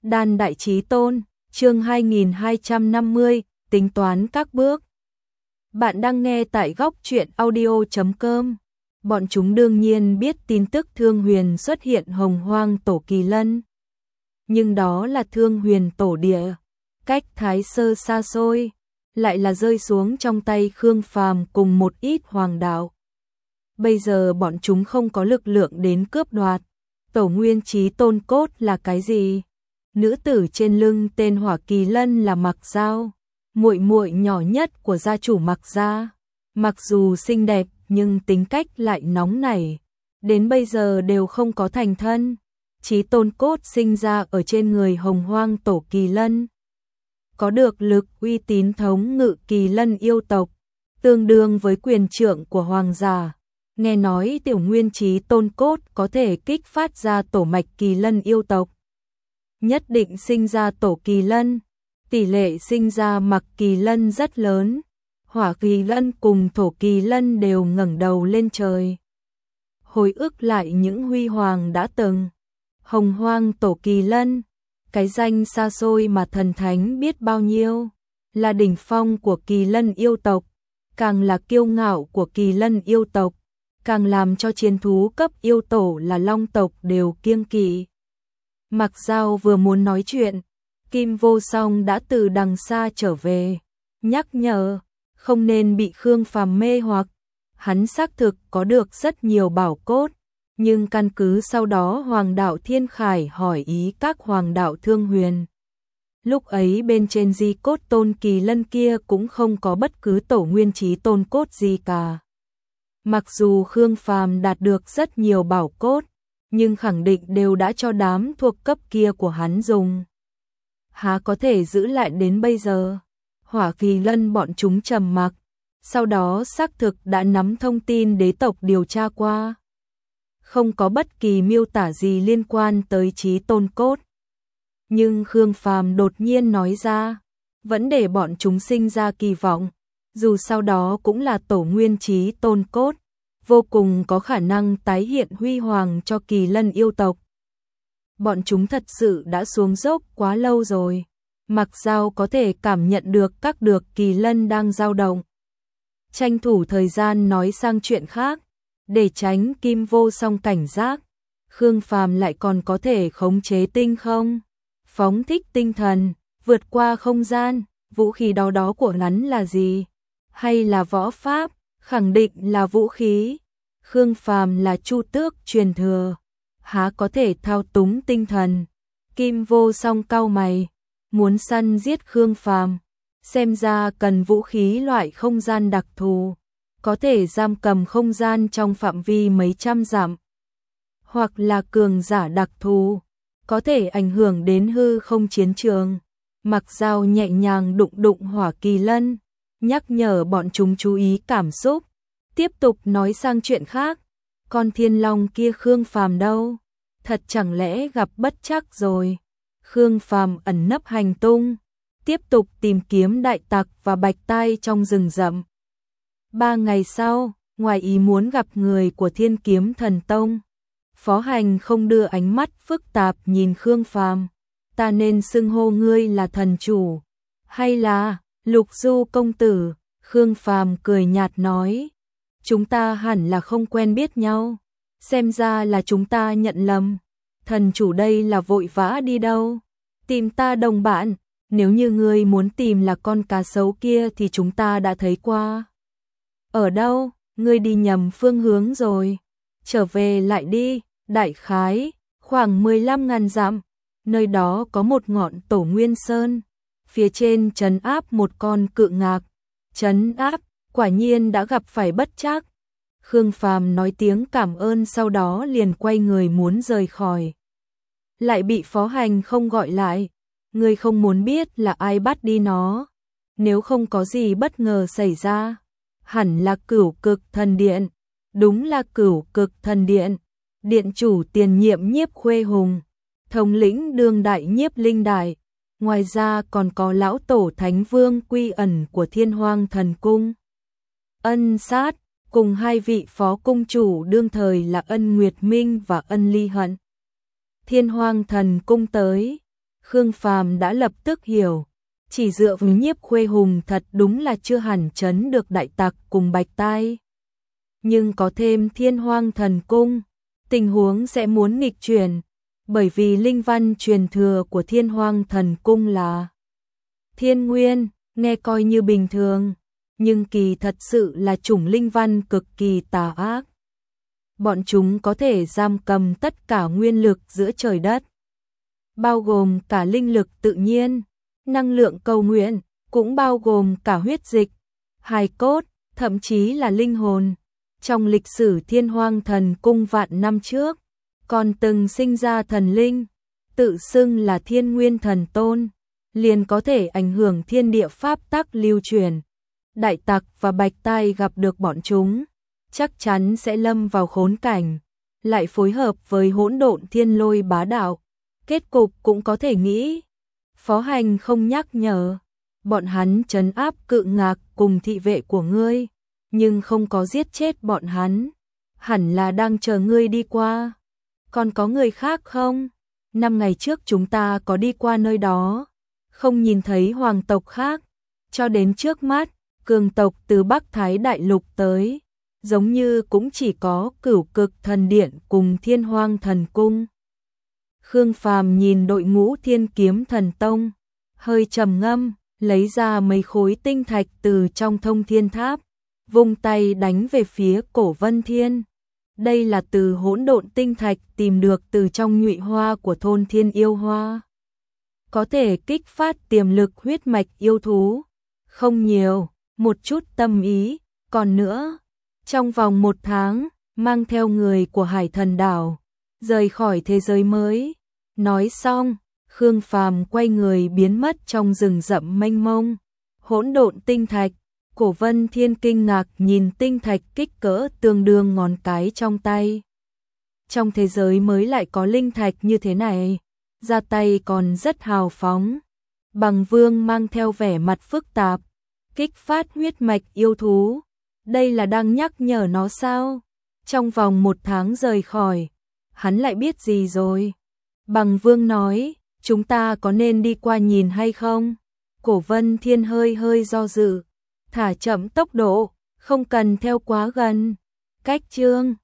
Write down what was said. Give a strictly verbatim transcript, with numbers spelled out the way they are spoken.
Đan Đại Chí Tôn, chương hai nghìn hai trăm năm mươi, tính toán các bước. Bạn đang nghe tại góc truyện audio chấm com. Bọn chúng đương nhiên biết tin tức Thương Huyền xuất hiện Hồng Hoang Tổ Kỳ Lân. Nhưng đó là Thương Huyền tổ địa, cách Thái Sơ xa xôi, lại là rơi xuống trong tay Khương Phàm cùng một ít hoàng đạo. Bây giờ bọn chúng không có lực lượng đến cướp đoạt. Tổ Nguyên Chí Tôn cốt là cái gì? Nữ tử trên lưng tên Hỏa Kỳ Lân là Mặc Giao, muội muội nhỏ nhất của gia chủ Mặc gia. Mặc dù xinh đẹp nhưng tính cách lại nóng nảy, đến bây giờ đều không có thành thân. Chí Tôn cốt sinh ra ở trên người Hồng Hoang Tổ Kỳ Lân, có được lực uy tín thống ngự Kỳ Lân yêu tộc, tương đương với quyền trưởng của hoàng giả. Nghe nói tiểu nguyên Chí Tôn cốt có thể kích phát ra tổ mạch Kỳ Lân yêu tộc, nhất định sinh ra Tổ Kỳ Lân. Tỷ lệ sinh ra Mặc Kỳ Lân rất lớn. Hỏa Kỳ Lân cùng Thổ Kỳ Lân đều ngẩng đầu lên trời, hồi ức lại những huy hoàng đã từng. Hồng Hoang Tổ Kỳ Lân, cái danh xa xôi mà thần thánh biết bao nhiêu, là đỉnh phong của Kỳ Lân yêu tộc, càng là kiêu ngạo của Kỳ Lân yêu tộc, càng làm cho chiến thú cấp yêu tổ là Long tộc đều kiêng kỵ. Mặc Giao vừa muốn nói chuyện, Kim Vô Song đã từ đằng xa trở về, nhắc nhở không nên bị Khương Phàm mê hoặc. Hắn xác thực có được rất nhiều bảo cốt, nhưng căn cứ sau đó Hoàng đạo Thiên Khải hỏi ý các Hoàng đạo Thương Huyền, lúc ấy bên trên di cốt Tôn Kỳ Lân kia cũng không có bất cứ Tổ Nguyên Chí Tôn cốt gì cả. Mặc dù Khương Phàm đạt được rất nhiều bảo cốt, nhưng khẳng định đều đã cho đám thuộc cấp kia của hắn dùng, há có thể giữ lại đến bây giờ. Hỏa Kỳ Lân bọn chúng trầm mặc, sau đó xác thực đã nắm thông tin đế tộc điều tra qua, không có bất kỳ miêu tả gì liên quan tới Chí Tôn cốt. Nhưng Khương Phàm đột nhiên nói ra, vẫn để bọn chúng sinh ra kỳ vọng, dù sau đó cũng là Tổ Nguyên Chí Tôn cốt, vô cùng có khả năng tái hiện huy hoàng cho Kỳ Lân yêu tộc. Bọn chúng thật sự đã xuống dốc quá lâu rồi. Mặc Giao có thể cảm nhận được các được Kỳ Lân đang dao động. Tranh thủ thời gian nói sang chuyện khác, để tránh Kim Vô Song cảnh giác. Khương Phàm lại còn có thể khống chế tinh không, phóng thích tinh thần, vượt qua không gian. Vũ khí đó đó của hắn là gì? Hay là võ pháp? Khẳng định là vũ khí. Khương Phàm là Chu Tước truyền thừa, há có thể thao túng tinh thần? Kim Vô Song cau mày, muốn săn giết Khương Phàm, xem ra cần vũ khí loại không gian đặc thù, có thể giam cầm không gian trong phạm vi mấy trăm dặm, hoặc là cường giả đặc thù, có thể ảnh hưởng đến hư không chiến trường. Mặc Giao nhẹ nhàng đụng đụng Hỏa Kỳ Lân, nhắc nhở bọn chúng chú ý cảm xúc, tiếp tục nói sang chuyện khác. Con Thiên Long kia Khương Phàm đâu? Thật chẳng lẽ gặp bất trắc rồi? Khương Phàm ẩn nấp hành tung, tiếp tục tìm kiếm đại tặc và bạch tai trong rừng rậm. Ba ngày sau, ngoài ý muốn gặp người của Thiên Kiếm Thần Tông. Phó Hành không đưa ánh mắt phức tạp nhìn Khương Phàm. Ta nên xưng hô ngươi là thần chủ, hay là Lục Du công tử? Khương Phàm cười nhạt nói, chúng ta hẳn là không quen biết nhau, xem ra là chúng ta nhận lầm. Thần chủ đây là vội vã đi đâu? Tìm ta đồng bạn, nếu như ngươi muốn tìm là con cá sấu kia thì chúng ta đã thấy qua. Ở đâu? Ngươi đi nhầm phương hướng rồi, trở về lại đi. Đại khái khoảng mười lăm ngàn dặm, nơi đó có một ngọn Tổ Nguyên Sơn, phía trên trấn áp một con cự ngạc. Trấn áp, quả nhiên đã gặp phải bất trắc. Khương Phàm nói tiếng cảm ơn, sau đó liền quay người muốn rời khỏi, lại bị Phó Hành không gọi lại. Ngươi không muốn biết là ai bắt đi nó? Nếu không có gì bất ngờ xảy ra, hẳn là Cửu Cực Thần Điện. Đúng là Cửu Cực Thần Điện. Điện chủ tiền nhiệm Nhiếp Khuê Hùng, thống lĩnh đương đại Nhiếp Linh Đại, ngoài ra còn có lão tổ Thánh Vương Quy Ẩn của Thiên Hoang Thần Cung, Ân Sát, cùng hai vị phó cung chủ đương thời là Ân Nguyệt Minh và Ân Ly Hận. Thiên Hoang Thần Cung tới, Khương Phàm đã lập tức hiểu, chỉ dựa vào Nhiếp Khuê Hùng thật đúng là chưa hẳn trấn được đại tặc cùng Bạch Tai. Nhưng có thêm Thiên Hoang Thần Cung, tình huống sẽ muốn nghịch chuyển, bởi vì linh văn truyền thừa của Thiên Hoang Thần Cung là Thiên Nguyên, nghe coi như bình thường, nhưng kỳ thật sự là chủng linh văn cực kỳ tà ác. Bọn chúng có thể giam cầm tất cả nguyên lực giữa trời đất, bao gồm cả linh lực tự nhiên, năng lượng cầu nguyện, cũng bao gồm cả huyết dịch, hài cốt, thậm chí là linh hồn. Trong lịch sử Thiên Hoang Thần Cung vạn năm trước, còn từng sinh ra thần linh, tự xưng là Thiên Nguyên Thần Tôn, liền có thể ảnh hưởng thiên địa pháp tắc lưu truyền. Đại tặc và Bạch Tai gặp được bọn chúng, chắc chắn sẽ lâm vào khốn cảnh, lại phối hợp với hỗn độn thiên lôi bá đạo. Kết cục cũng có thể nghĩ, Phó Hành không nhắc nhở, bọn hắn trấn áp Cự Ngạc cùng thị vệ của ngươi, nhưng không có giết chết bọn hắn, hẳn là đang chờ ngươi đi qua. Còn có người khác không? Năm ngày trước chúng ta có đi qua nơi đó, không nhìn thấy hoàng tộc khác, cho đến trước mắt, cường tộc từ Bắc Thái Đại Lục tới, giống như cũng chỉ có Cửu Cực Thần Điện cùng Thiên Hoang Thần Cung. Khương Phàm nhìn đội ngũ Thiên Kiếm Thần Tông, hơi trầm ngâm, lấy ra mấy khối tinh thạch từ trong Thông Thiên Tháp, vung tay đánh về phía Cổ Vân Thiên. Đây là từ hỗn độn tinh thạch tìm được từ trong nhụy hoa của thôn Thiên Yêu Hoa, có thể kích phát tiềm lực huyết mạch yêu thú. Không nhiều, một chút tâm ý, còn nữa, trong vòng một tháng, mang theo người của Hải Thần Đảo, rời khỏi thế giới mới. Nói xong, Khương Phàm quay người biến mất trong rừng rậm mênh mông. Hỗn độn tinh thạch, Cổ Vân Thiên kinh ngạc nhìn tinh thạch kích cỡ tương đương ngón cái trong tay. Trong thế giới mới lại có linh thạch như thế này, ra tay còn rất hào phóng. Bằng Vương mang theo vẻ mặt phức tạp, kích phát huyết mạch yêu thú. Đây là đang nhắc nhở nó sao? Trong vòng một tháng rời khỏi, hắn lại biết gì rồi? Bằng Vương nói, chúng ta có nên đi qua nhìn hay không? Cổ Vân Thiên hơi hơi do dự, thả chậm tốc độ, không cần theo quá gần. Cách chương